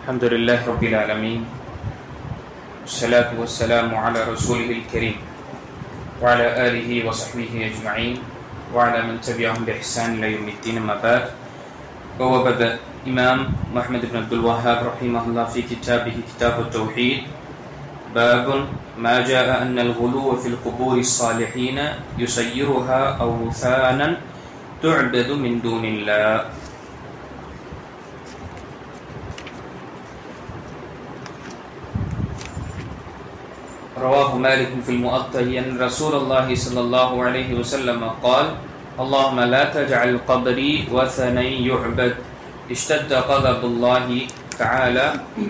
الحمد لله رب العالمين والصلاة والسلام على رسوله الكريم وعلى آله وصحبه أجمعين وعلى من تبعهم بإحسان إلى يوم الدين. أما بعد، ووجد الإمام محمد بن عبد الوهاب رحمه الله في كتابه كتاب التوحيد باب ما جاء أن الغلو في القبور الصالحين يسيرها أوثانا تعبد من دون الله. رواه مالك في المؤطأ أن رسول الله صلى الله عليه وسلم قال: اللهم لا تجعل قبري وثنا يعبد اشتد غضب الله تعالى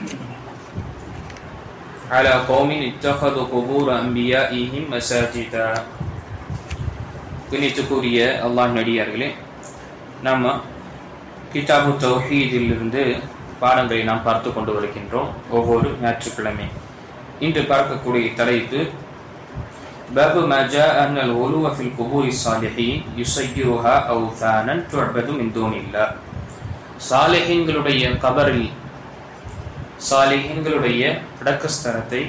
على قوم اتخذوا قبور أنبيائهم مساجدا. கணித்துக்குரிய அல்லாஹ் நடிகார்களே, நம்ம கிதாபு தௌஹீதிலிருந்து பாடங்களை நாம் பார்த்து கொண்டு வருகின்றோம் ஒவ்வொரு ஞாயிற்றுக்கிழமை. இன்று பார்க்கக்கூடிய தலைப்பு பாபு மா ஜாஅ அன்னல் குலூவ ஃபில் குபூரி ஸாலிஹீன் யுஸய்யிருஹா அவ்தானன் துஅபது மின் தூனில்லாஹ். சாலிஹீன்களுடைய கபரில், சாலிஹீன்களுடைய அடக்கஸ்தலத்தை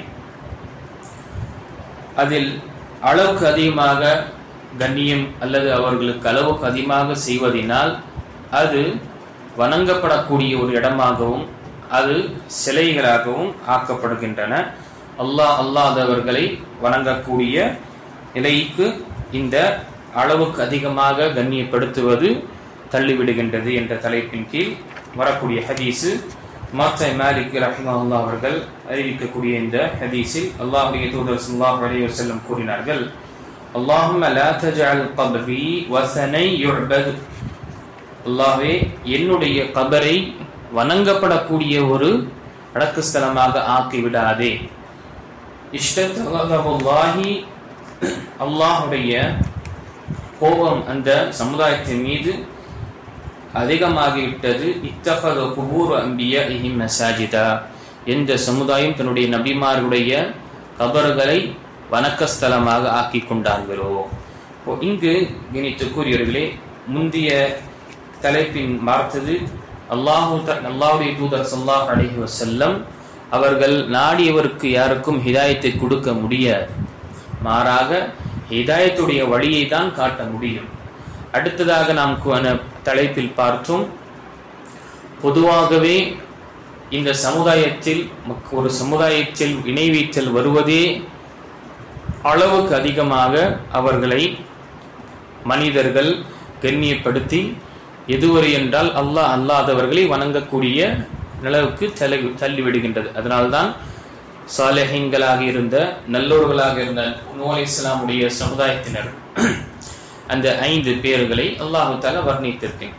அதில் அளவுக்கு அதிகமாக கண்ணியம் அல்லது அவர்களுக்கு அளவுக்கு அதிகமாக செய்வதனால் அது வணங்கப்படக்கூடிய ஒரு இடமாகவும் அது சிலைகளாகவும் ஆக்கப்படுகின்றன. அல்லாதவர்களை வணங்கக்கூடிய நிலைக்கு இந்த அளவுக்கு அதிகமாக கண்ணியப்படுத்துவது தள்ளிவிடுகின்றது என்ற தலைப்பின் கீழ் வரக்கூடிய ஹதீஸு மாத்தா மாலிக் ரஹிமஹுல்லாஹ் அவர்கள் அறிவிக்கக்கூடிய இந்த ஹதீஸில் அல்லாஹ்வுடைய தூதர் ஸல்லல்லாஹு அலைஹி வஸல்லம் கூறினார்கள்: அல்லாஹும்ம லா தஜஅல் கப்ரி வஸனை யுஅபத். அல்லாஹ்வே, என்னுடைய கபரை வணங்கப்படக்கூடிய ஒரு அடக்கஸ்தலமாக ஆக்கிவிடாதே. இஷ்டத்தல்லாஹி, அல்லாஹுடைய கோபம் அந்த சமுதாயத்தின் மீது அதிகமாகிவிட்டது. இத்தகது குபூர் அன்பியாஇஹிம் மஸாஜிதா, எந்த சமுதாயம் தன்னுடைய நபிமார்களுடைய கபர்களை வணக்கஸ்தலமாக ஆக்கி கொண்டார்களோ. இங்கு கணித்துக்குரியவர்களே, முந்தைய தலைப்பின் பார்த்தது அல்லாஹ்வுடைய தூதர் ஸல்லல்லாஹு அலைஹி வஸல்லம் அவர்கள் நாடியவருக்கு யாருக்கும் ஹிதாயத்தை கொடுக்க முடியாது, மாறாக ஹிதாயத்துடைய வழியை தான் காட்ட முடியும். அடுத்ததாக நாம் தலைப்பில் பார்த்தோம், பொதுவாகவே இந்த சமுதாயத்தில் ஒரு சமுதாயத்தில் இணைவீச்சல் வருவதே அளவுக்கு அதிகமாக அவர்களை மனிதர்கள் கண்ணியப்படுத்தி எதுவரை என்றால் அல்லாதவர்களை வணங்கக்கூடிய நிலவுக்கு தள்ளிவிடுகின்றது. அதனால்தான் சாலிஹீன்களாக இருந்த நல்லோர்களாக இருந்த நூஹ் அலைஹிஸ்ஸலாமுடைய சமுதாயத்தினர் அந்த 5 பேர்களை அல்லாஹ் தஆலா வர்ணித்திருக்கிறார்.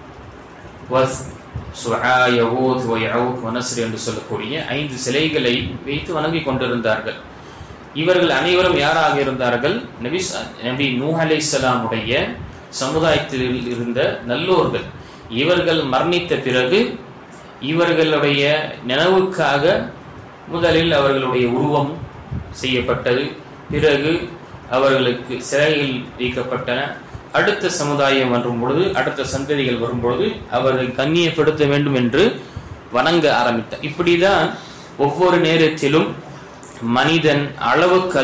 என்று சொல்லக்கூடிய 5 சிலைகளை வைத்து வணங்கி கொண்டிருந்தார்கள். இவர்கள் அனைவரும் யாராக இருந்தார்கள்? நபி நூஹ் அலைஹிஸ்ஸலாமுடைய சமுதாயத்தில் இருந்த நல்லோர்கள். இவர்கள் மரணித்த பிறகு இவர்களுடைய நினைவுக்காக முதலில் அவர்களுடைய உருவம் செய்யப்பட்டது, பிறகு அவர்களுக்கு சிலைகள் வைக்கப்பட்டன. அடுத்த சமுதாயம் வரும் பொழுது, அடுத்த சந்ததிகள் வரும்பொழுது அவர்கள் கண்ணியப்படுத்த வேண்டும் என்று வணங்க ஆரம்பித்தார். இப்படிதான் ஒவ்வொரு நேரத்திலும் மனிதன் அளவுக்கு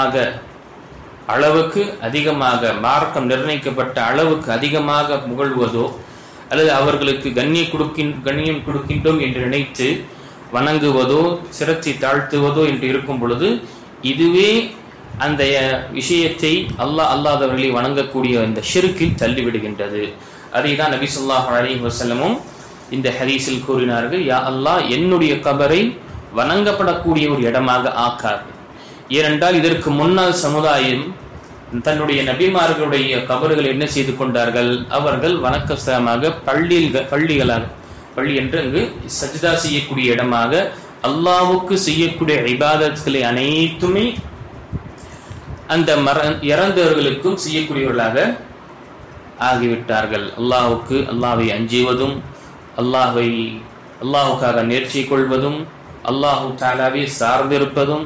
அதிகமாக மார்க்கம் நிர்ணயிக்கப்பட்ட அளவுக்கு அதிகமாக புகழ்வதோ அல்லது அவர்களுக்கு கண்ணியம் கொடுக்கின்றோம் என்று நினைத்து வணங்குவதோ சிரத்தை தாழ்த்துவதோ என்று இருக்கும் பொழுது இதுவே அந்த விஷயத்தை அல்லாதவர்களை வணங்கக்கூடிய இந்த ஷிர்கில் தள்ளிவிடுகின்றது. அதை தான் நபி ஸல்லல்லாஹு அலைஹி வஸல்லமும் இந்த ஹதீஸில் கூறினார்கள்: யா அல்லாஹ், என்னுடைய கபரை வணங்கப்படக்கூடிய ஒரு இடமாக ஆக்காது. ஏனென்றால் இதற்கு முன்னால் சமுதாயம் தன்னுடைய நபிமார்களுடைய கபறுகள் என்ன செய்து கொண்டார்கள்? அவர்கள் வணக்கஸ்தலமாக பள்ளி என்று அங்கு சஜ்தா செய்யக்கூடிய இடமாக அல்லாஹ்வுக்கு செய்யக்கூடிய இபாதத்களை அனைத்துமே அந்த இறந்தவர்களுக்கும் செய்யக்கூடியவர்களாக ஆகிவிட்டார்கள். அல்லாஹ்வை அஞ்சுவதும், அல்லாஹ்வுக்காக நேர்ச்சி கொள்வதும், அல்லாஹ் தஆலாவை சார்ந்திருப்பதும்,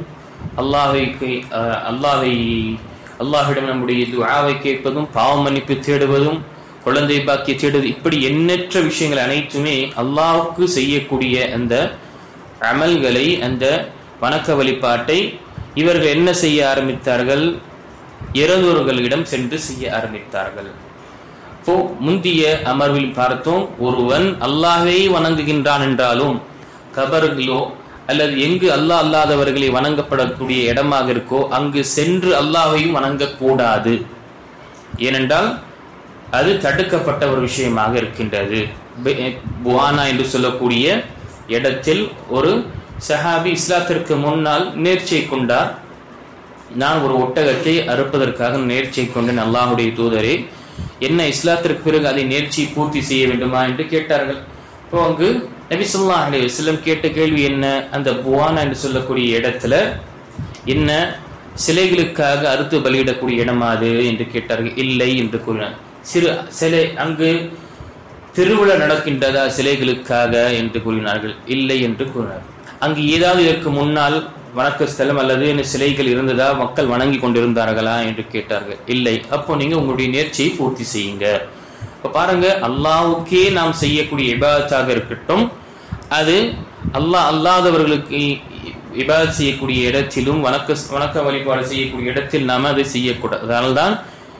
அல்லாஹ்விடம் நம்முடைய துஆவை கேட்பதும், பாவ மன்னிப்பு தேடுவதும், குழந்தை பாக்கிய தேடுவது, இப்படி எண்ணற்ற விஷயங்கள் அனைத்துமே அல்லாஹ்வுக்கு செய்யக்கூடிய அந்த அமல்களை, அந்த வணக்க வழிபாட்டை இவர்கள் என்ன செய்ய ஆரம்பித்தார்கள்? இறந்தோர்களிடம் சென்று செய்ய ஆரம்பித்தார்கள். இப்போ முந்திய அமர்வில் பார்த்தோம், ஒருவன் அல்லாஹ்வை வணங்குகின்றான் என்றாலும் கபர்களோ அல்லது எங்கு அல்லாஹ் அல்லாதவர்களை வணங்கப்படக்கூடிய இடமாக இருக்கோ அங்கு சென்று அல்லாஹ்வையும் வணங்கக்கூடாது. ஏனென்றால் அது தடுக்கப்பட்ட ஒரு விஷயமாக இருக்கின்றது. புவானா என்று சொல்லக்கூடிய இடத்தில் ஒரு சஹாபி இஸ்லாத்திற்கு முன்னால் நேர்ச்சை கொண்டார். நான் ஒரு ஒட்டகத்தை அறுப்பதற்காக நேர்ச்சை கொண்டேன், அல்லாஹுடைய தூதரே, என்ன இஸ்லாத்திற்கு பிறகு அதை நேர்ச்சி பூர்த்தி செய்ய வேண்டுமா என்று கேட்டார்கள். இப்போ அங்கு நபி ஸல்லல்லாஹு அலைஹி வஸல்லம் கேட்ட கேள்வி என்ன? அந்த புவானா என்று சொல்லக்கூடிய இடத்துல என்ன சிலைகளுக்காக அறுத்து பலியிடக்கூடிய இடமா அது என்று கேட்டார்கள். இல்லை என்று கூறினார். சிறு சிலை அங்கு திருவிழா நடக்கின்றதா சிலைகளுக்காக என்று கூறினார்கள். இல்லை என்று கூறினார். அங்கு ஏதாவது இதற்கு முன்னால் வணக்க ஸ்தலம் அல்லது சிலைகள் இருந்ததா, மக்கள் வணங்கி கொண்டிருந்தார்களா என்று கேட்டார்கள். இல்லை. அப்போ நீங்க உங்களுடைய நேர்ச்சியை பூர்த்தி செய்யுங்க. இப்ப பாருங்க, அல்லாஹ்வுக்கே நாம் செய்யக்கூடிய இபாதத்தாக இருக்கட்டும், அது அல்லாஹ் அல்லாதவர்களுக்கு இபாதத் செய்யக்கூடிய இடத்திலும் வணக்க வழிபாடு செய்யக்கூடிய இடத்தில் நாம அதை செய்யக்கூடாது. அதனால்தான்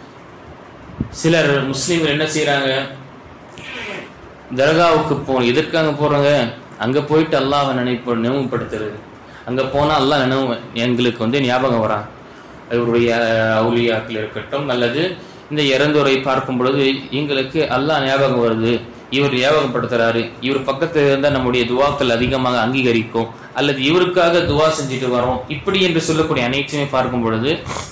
சிலர் முஸ்லிம்கள் என்ன செய்யறாங்க, தர்காவுக்கு எதற்காக போறாங்க? அங்க போயிட்டு அல்லாஹ்வை நினைவுபடுத்துறது. அங்க போனா அல்லாஹ் எங்களுக்கு ஞாபகம் வரா. அவருடைய அவுலியாக்கள் இருக்கட்டும் அல்லது இந்த இறந்தோரை பார்க்கும் பொழுது எங்களுக்கு அல்லாஹ் ஞாபகம் வருது, இவர் ஞாபகப்படுத்துறாரு, இவர் பக்கத்துல இருந்தா நம்முடைய துவாக்கள் அதிகமாக அங்கீகரிக்கும், அல்லது இவருக்காக துவா செஞ்சுட்டு வரோம், இப்படி என்று சொல்லக்கூடிய அனைத்துமே பார்க்கும் பொழுது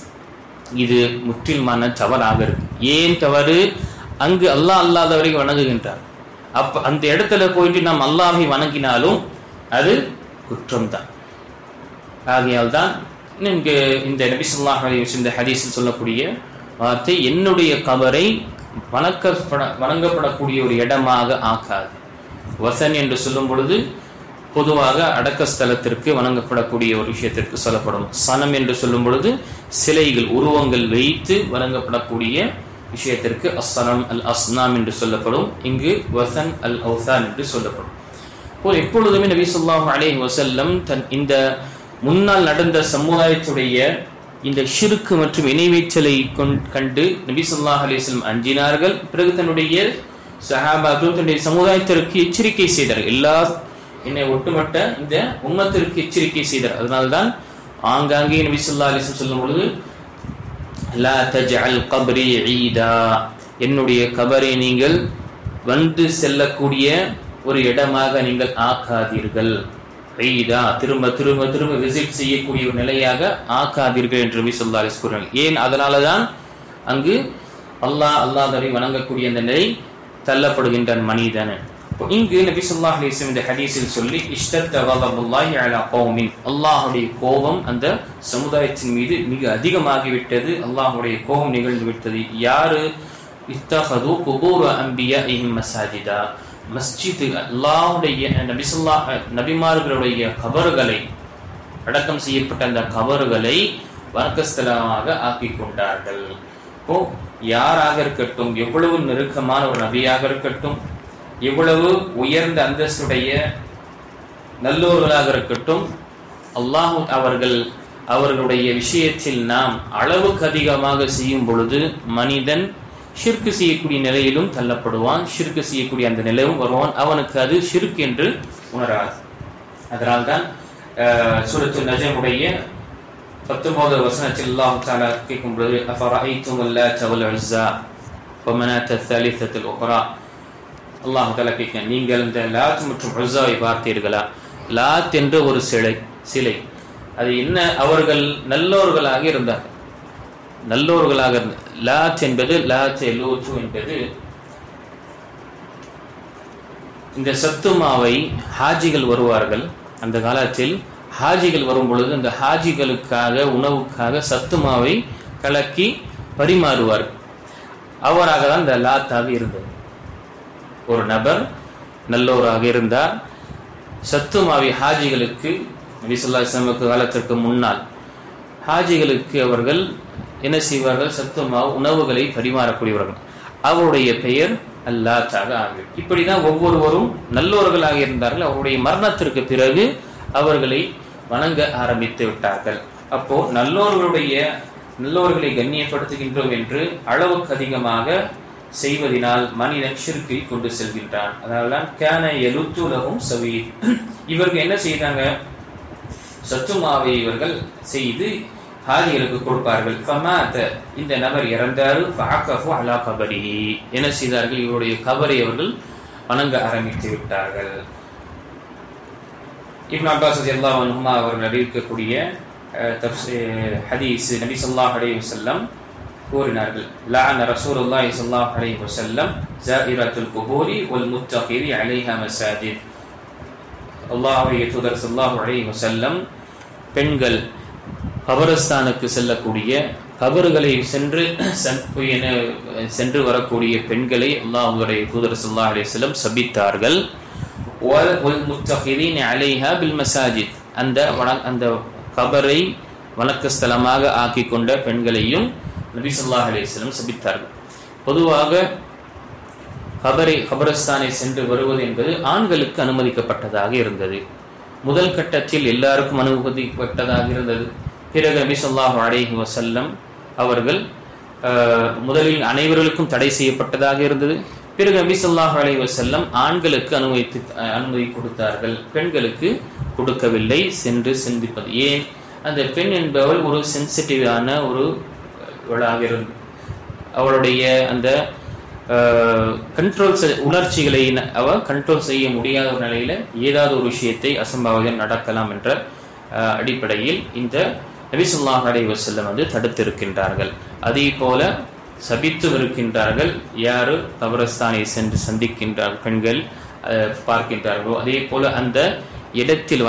இது முற்றிலுமான தவறாக இருக்கு. ஏன் தவறு? அங்கு அல்லாஹ் அல்லாதவரை வணங்குகின்றார். அப்ப அந்த இடத்துல போயிட்டு நாம் அல்லாஹை வணங்கினாலும் அது குற்றம்தான். ஆகையால் தான் இந்த நபி ஸல்லல்லாஹு அலைஹி வஸல்லம் இந்த ஹதீஸில் சொல்லக்கூடிய வார்த்தை, என்னுடைய கபரை வணங்கப்படக்கூடிய ஒரு இடமாக ஆக்காது. வசன் என்று சொல்லும் பொழுது பொதுவாக அடக்க ஸ்தலத்திற்கு வணங்கப்படக்கூடிய ஒரு விஷயத்திற்கு சொல்லப்படும். சனம் என்று சொல்லும் பொழுது சிலைகள், உருவங்கள் வைத்து வணங்கப்படக்கூடிய விஷயத்திற்கு அஸ்ஸனம் அல் அஸ்னாம் என்று சொல்லப்படும். இங்கு வசன் அல் அவ்தான் என்று சொல்லப்படும். எப்பொழுதுமே நபி ஸல்லல்லாஹு அலைஹி வஸல்லம் இந்த முன்னால் நடந்த சமுதாயத்துடைய இந்த ஷிர்க் மற்றும் இணைவேற்றலை கண்டு நபி ஸல்லல்லாஹு அலைஹி வஸல்லம் அஞ்சினார்கள். பிறகு தன்னுடைய சஹாபாக்கள் தன்னுடைய சமுதாயத்திற்கு எச்சரிக்கை செய்தார்கள். ஒட்டுமொட்ட இந்த உம்மத்திற்கு எச்சரிக்கை செய்தார். அதனால்தான் ஆங்காங்கே நபி ஸல்லல்லாஹு அலைஹி வஸல்லம் சொல்லும் பொழுது, லா தஜ்அல் கப்ரி ஈதா, என்னுடைய கபரை நீங்கள் வந்து செல்லக்கூடிய ஒரு இடமாக நீங்கள் ஆக்காதீர்கள். ஈதா, திரும்ப திரும்ப திரும்ப விசிட் செய்யக்கூடிய ஒரு நிலையாக ஆக்காதீர்கள் என்று நபி ஸல்லல்லாஹு அலைஹி வஸல்லம் கூறினார்கள். ஏன்? அதனாலதான் அங்கு அல்லாஹ்வை வணங்கக்கூடிய அந்த நிலை தள்ளப்படுகின்றான் மனிதன். இங்கு நபி ஸல்லல்லாஹு அலைஹி வஸல்லம் இந்த ஹதீஸில் சொல்லி, இஷ்தத்த கலபுல்லாஹி அலா கௌமின், அல்லாஹ்வுடைய கோபம் அந்த சமுதாயத்தின் மீது மிக அதிகமாகிவிட்டது, அல்லாஹ்வுடைய கோபம் நிகழ்ந்து விட்டது. யாரு? இத்தஹது குபூர் அன்பியாஇஹிம் மஸாஜிதா, மஸ்ஜித் அல்லாஹ்வுடைய நபிமார்களுடைய கபறுகளை, அடக்கம் செய்யப்பட்ட அந்த கபறுகளை வணக்கஸ்தலமாக ஆக்கிக் கொண்டார்கள். யாராக இருக்கட்டும், எவ்வளவு நெருக்கமான ஒரு நபியாக இருக்கட்டும், எவ்வளவு உயர்ந்த அந்தஸ்துடைய நல்லோர்களாக இருக்கட்டும், அல்லாஹ் அவர்களுடைய விஷயத்தில் நாம் அளவுக்கு அதிகமாக செய்யும் பொழுது மனிதன் ஷிர்க் செய்யக்கூடிய நிலையிலும் தள்ளப்படுவான். ஷிர்க் செய்யக்கூடிய அந்த நிலையும் வருவான். அவனுக்கு அது ஷிர்க் என்று உணராது. அதனால்தான் சூரத்துல் நஜ்முடைய 19வது வசனத்தில் அல்லாஹ் தஆலா கேட்கும் பொழுது, அஃபரஐதும் அல்லாத வல் உஸ்ஸா வமனாத ஸாலிஸத்துல் உக்ரா, அல்லாஹ் தஆலா கேட்க, நீங்கள் இந்த லாத் மற்றும் உஸ்ஸாவை பார்த்தீர்களா? லாத் என்ற ஒரு சிலை, அது என்ன? அவர்கள் நல்லோர்களாக இருந்தார். நல்லோர்களாக இருந்த லாத் என்பது லூத்து என்பது இந்த சத்துமாவை ஹாஜிகள் வருவார்கள். அந்த காலத்தில் ஹாஜிகள் வரும் பொழுது அந்த ஹாஜிகளுக்காக உணவுக்காக சத்துமாவை கலக்கி பரிமாறுவார்கள். அவராக தான் இந்த லாத்தாக இருந்தது. ஒரு நபர் நல்லோராக இருந்தார். சத்துமாவை ஹாஜிகளுக்கு, நபி ஸல்லல்லாஹு அலைஹி வஸல்லம் காலத்திற்கு முன்னால் ஹாஜிகளுக்கு அவர்கள் என்ன செய்வார்கள்? சத்துமாவு உணவுகளை பரிமாறக்கூடியவர்கள். அவருடைய பெயர் அல்லாத்தாக ஆகும். இப்படிதான் ஒவ்வொருவரும் நல்லோர்களாக இருந்தார்கள். அவருடைய மரணத்திற்கு பிறகு அவர்களை வணங்க ஆரம்பித்து விட்டார்கள். அப்போ நல்லோர்களை கண்ணியப்படுத்துகின்றோம் என்று அளவுக்கு அதிகமாக செய்வதனால் மனிதன் ஷிர்கை கொண்டு செல்கின்றான். அதனால்தான் கான யலுத்து லஹும் சவீத், இவர்கள் என்ன செய்தாங்க, சத்துமாவை இவர்கள் செய்து ஹாஜிகளுக்கு கொடுப்பார்கள். ஃபமாத, இந்த நபர் இறந்தாரு, ஃபஅகஃபு அலா கபரிஹி, என்ன செய்தார்கள், இவருடைய கபரை அவர்கள் வணங்க ஆரம்பித்து விட்டார்கள். இப்னு அப்பாஸ் ரலியல்லாஹு அன்ஹுமா அவர்கள் அறிவிக்கக்கூடிய ஹதீஸ், நபி ஸல்லல்லாஹு அலைஹி வஸல்லம் கூறினார்கள், லஅன ரசூலுல்லாஹி ஸல்லல்லாஹு அலைஹி வஸல்லம் ஜாயிரத்துல் குபூரி வல் முத்தகிரி அலைஹா மசாஜித். அல்லாஹ்வுடைய தூதர் ஸல்லல்லாஹு அலைஹி வஸல்லம் பெண்கள் கபரஸ்தானுக்கு செல்லக்கூடிய, கபறுகளை சென்று வரக்கூடிய பெண்களை அல்லாஹ்வுடைய தூதர் ஸல்லல்லாஹு அலைஹி வஸல்லம் சபித்தார்கள். வல் முத்தகிரீன அலைஹா பில் மசாஜித், அந்த கபரை வணக்கஸ்தலமாக ஆக்கி கொண்ட பெண்களையும் நபி ஸல்லல்லாஹு அலைஹி வஸல்லம் சபித்தார்கள். பொதுவாக கபரஸ்தானை சென்று வருவது என்பது ஆண்களுக்கு அனுமதிக்கப்பட்டதாக இருந்தது. முதல் கட்டத்தில் எல்லாருக்கும் அனுமதிக்கப்பட்டதாக இருந்தது. பிறகு நபி ஸல்லல்லாஹு அலைஹி வஸல்லம் அவர்கள் முதலில் அனைவர்களுக்கும் தடை செய்யப்பட்டதாக இருந்தது. பிறகு நபி ஸல்லல்லாஹு அலைஹி வஸல்லம் ஆண்களுக்கு அனுமதி கொடுத்தார்கள், பெண்களுக்கு கொடுக்கவில்லை சென்று சிந்திப்பது. ஏன், அந்த பெண் என்பவள் ஒரு சென்சிட்டிவான ஒரு இருந்தது. அவளுடைய அந்த உணர்ச்சிகளை அவ கண்ட்ரோல் செய்ய முடியாத ஒரு நிலையில ஏதாவது ஒரு விஷயத்தை அசம்பாவிதம் நடக்கலாம் என்ற அடிப்படையில் இந்த நபி ஸல்லல்லாஹு அலைஹி வஸல்லம் தடுத்திருக்கின்றார்கள். அதே போல சபித்து இருக்கின்றார்கள். யாரு கபரஸ்தானை சென்று சந்திக்கின்றார் பெண்கள் பார்க்கின்றார்களோ, அதே போல அந்த இடத்தில்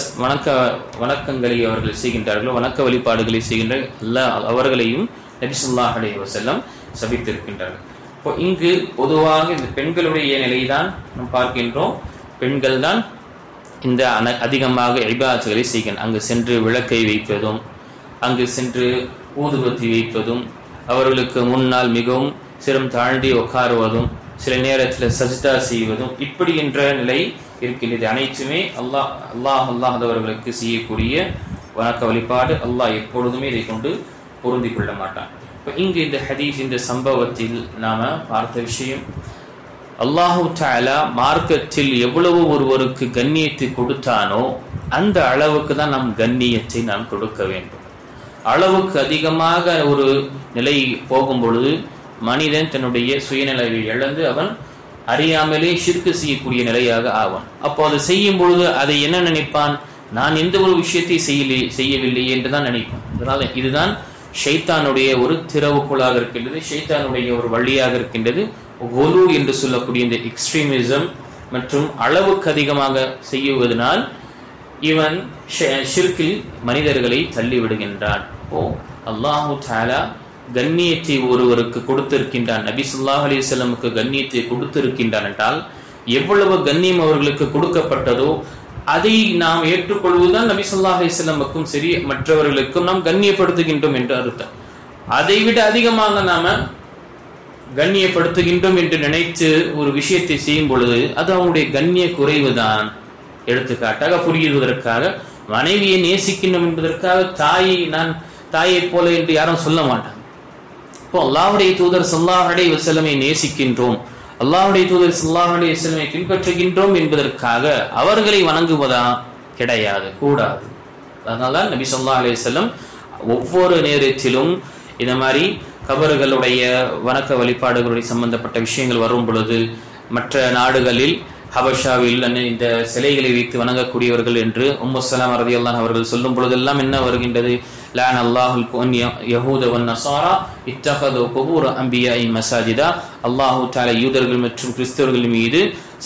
வணக்கங்களை அவர்கள் செய்கின்றார்களோ, வணக்க வழிபாடுகளை செய்கின்ற அவர்களையும் நபி ஸல்லல்லாஹு அலைஹி வஸல்லம் சபித்திருக்கின்றார்கள். இப்போ இங்கு பொதுவாக இந்த பெண்களுடைய நிலைதான் நாம் பார்க்கின்றோம். பெண்கள் தான் இந்த அதிகமாக இபாதத்துகளை செய்கின்றனர். அங்கு சென்று விளக்கை வைப்பதும், அங்கு சென்று ஊதுபத்தி வைப்பதும், அவர்களுக்கு முன்னால் மிகவும் சிரம் தாண்டி உட்காருவதும், சில நேரத்தில் சஜ்தா செய்வதும், இப்படி என்ற நிலை இருக்கின்றது. அனைத்துமே அல்லாஹ்தவர்களுக்கு செய்யக்கூடிய வணக்க வழிபாடு. அல்லாஹ் எப்பொழுதுமே இதை கொண்டு பொருந்தி கொள்ள மாட்டான். இங்கு இந்த ஹதீஸ், இந்த சம்பவத்தில் நாம பார்த்த விஷயம், அல்லாஹு தஆலா மார்க்கத்தில் எவ்வளவு ஒருவருக்கு கண்ணியத்தை கொடுத்தானோ அந்த அளவுக்கு தான் நாம் கண்ணியத்தை நாம் கொடுக்க வேண்டும். அளவுக்கு அதிகமாக ஒரு நிலை போகும் பொழுது மனிதன் தன்னுடைய சுயநிலையை இழந்து அவன் அறியாமலே ஷிர்க் செய்யக்கூடிய நிலையாக ஆவான். அப்போ அதை செய்யும் பொழுது அதை என்ன நினைப்பான், நான் எந்த ஒரு விஷயத்தை செய்யவில்லை என்றுதான் நினைப்பான். அதனால இதுதான் ஷைத்தானுடைய ஒரு திறவுக்குள்ளாக இருக்கின்றது, ஷைத்தானுடைய ஒரு வழியாக இருக்கின்றது. குலு என்று சொல்லக்கூடிய இந்த எக்ஸ்ட்ரீமிசம் மற்றும் அளவுக்கு அதிகமாக செய்யுவதனால் இவன் ஷிர்கில் மனிதர்களை தள்ளி விடுகின்றான். அல்லாஹு தஆலா கண்ணியத்தை ஒருவருக்கு கொடுத்திருக்கின்றான், நபி ஸல்லல்லாஹு அலைஹி வஸல்லமுக்கு கண்ணியத்தை கொடுத்திருக்கின்றான் என்றால் எவ்வளவு கண்ணியம் அவர்களுக்கு கொடுக்கப்பட்டதோ அதை நாம் ஏற்றுக்கொள்வதுதான் நபி ஸல்லல்லாஹு அலைஹி வஸல்லமுக்கும் சரி மற்றவர்களுக்கும் நாம் கண்ணியப்படுத்துகின்றோம் என்று அர்த்தம். அதை விட அதிகமாக நாம கண்ணியப்படுத்துகின்றோம் என்று நினைத்து ஒரு விஷயத்தை செய்யும் பொழுது அது அவனுடைய கண்ணிய குறைவுதான். எடுத்துக்காட்டாக புரியுவதற்காக மனைவியை நேசிக்கின்றோம் என்பதற்காக தாயை போல என்று யாரும் சொல்ல மாட்டாங்க. இப்போ அல்லாஹ்வுடைய தூதர் ஸல்லல்லாஹு அலைஹி வஸல்லமை நேசிக்கின்றோம், அல்லாஹ்வுடைய தூதர் ஸல்லல்லாஹு அலைஹி வஸல்லமை பின்பற்றுகின்றோம் என்பதற்காக அவர்களை வணங்குவதா கிடையாது, கூடாது. அதனால நபி ஸல்லல்லாஹு அலைஹி வஸல்லம் ஒவ்வொரு நேரத்திலும் இந்த மாதிரி கபர்களுடைய வணக்க வழிபாடுகளுடைய சம்பந்தப்பட்ட விஷயங்கள் வரும் பொழுது, மற்ற நாடுகளில் ஹபஷாவில் இந்த சிலைகளை வைத்து வணங்கக்கூடியவர்கள் என்று உம்மு ஸலமா ரலியல்லாஹு அவர்கள் சொல்லும் பொழுதெல்லாம் என்ன வருகின்றது, லான அல்லாஹுல் யஹூத வன் நஸாரா இத்தகது குபூர் அன்பியாஇ மசாஜிதா. அல்லாஹு தஆலா யூதர்கள் மற்றும் கிறிஸ்தவர்கள் மீது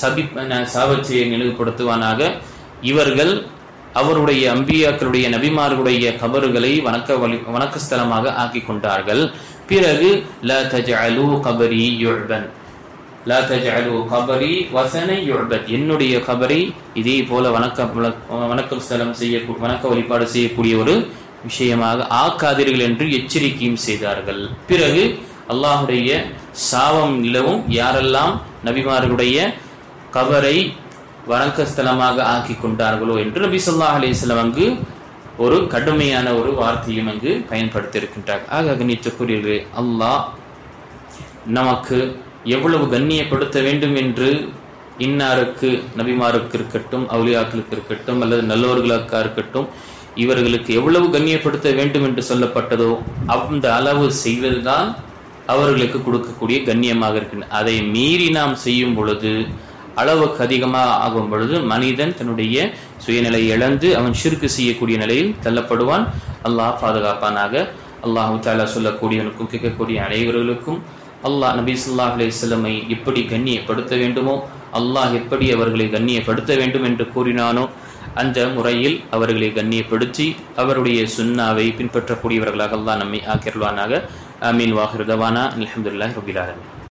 சாபத்தை நினைவுபடுத்துவானாக. இவர்கள் அவருடைய அம்பியாக்களுடைய நபிமார்களுடைய கபறுகளை வணக்க ஸ்தலமாக ஆக்கி கொண்டார்கள். பிறகு லா தஜஅலு கபரி யுஅபன், லா தஜஅலு கபரி வஸனை யுஅபத், என்னுடைய கபரை இதே போல வணக்க ஸ்தலம் வணக்க வழிபாடு செய்யக்கூடிய ஒரு விஷயமாக ஆக்காதீர்கள் என்று எச்சரிக்கையும் செய்தார்கள். பிறகு அல்லாஹுடைய சாபம் நிலவும், யாரெல்லாம் நபிமார்களுடைய கபரை வணக்கஸ்தலமாக ஆக்கி கொண்டார்களோ என்று நபி ஸல்லல்லாஹு அலைஹி வஸல்லம் அங்கு ஒரு கடுமையான ஒரு வார்த்தையும் அங்கு பயன்படுத்தி இருக்கின்றார். ஆக கண்ணியத்துக்குரியவர்களே, அல்லாஹ் நமக்கு எவ்வளவு கண்ணியப்படுத்த வேண்டும் என்று இன்னாருக்கு, நபிமாருக்கு இருக்கட்டும், அவுலியாக்களுக்கு இருக்கட்டும், அல்லது நல்லோர்களுக்கா இருக்கட்டும், இவர்களுக்கு எவ்வளவு கண்ணியப்படுத்த வேண்டும் என்று சொல்லப்பட்டதோ அந்த அளவு செய்வதுதான் அவர்களுக்கு கொடுக்கக்கூடிய கண்ணியமாக இருக்கின்றன. அதை மீறி நாம் செய்யும் பொழுது, அளவுக்கு அதிகமாக ஆகும் பொழுது மனிதன் தன்னுடைய சுயநிலை இழந்து அவன் ஷிர்க் செய்யக்கூடிய நிலையில் தள்ளப்படுவான். அல்லாஹ் பாதுகாப்பானாக. அல்லாஹு தஆலா சொல்லக்கூடியவனுக்கும் கேட்கக்கூடிய அனைவர்களுக்கும் அல்லாஹ் நபி ஸல்லல்லாஹு அலைஹி வஸல்லம் எப்படி கண்ணியப்படுத்த வேண்டுமோ, அல்லாஹ் எப்படி அவர்களை கண்ணியப்படுத்த வேண்டும் என்று கூறினானோ அந்த முறையில் அவர்களை கண்ணியப்படுத்தி அவருடைய சுன்னாவை பின்பற்றக்கூடியவர்களாக அல்லாஹ் நம்மை ஆக்கியருள்வானாக. ஆமீன். வாஹிர் தவானா அல்ஹம்துலில்லாஹி ரப்பில் ஆலமீன்.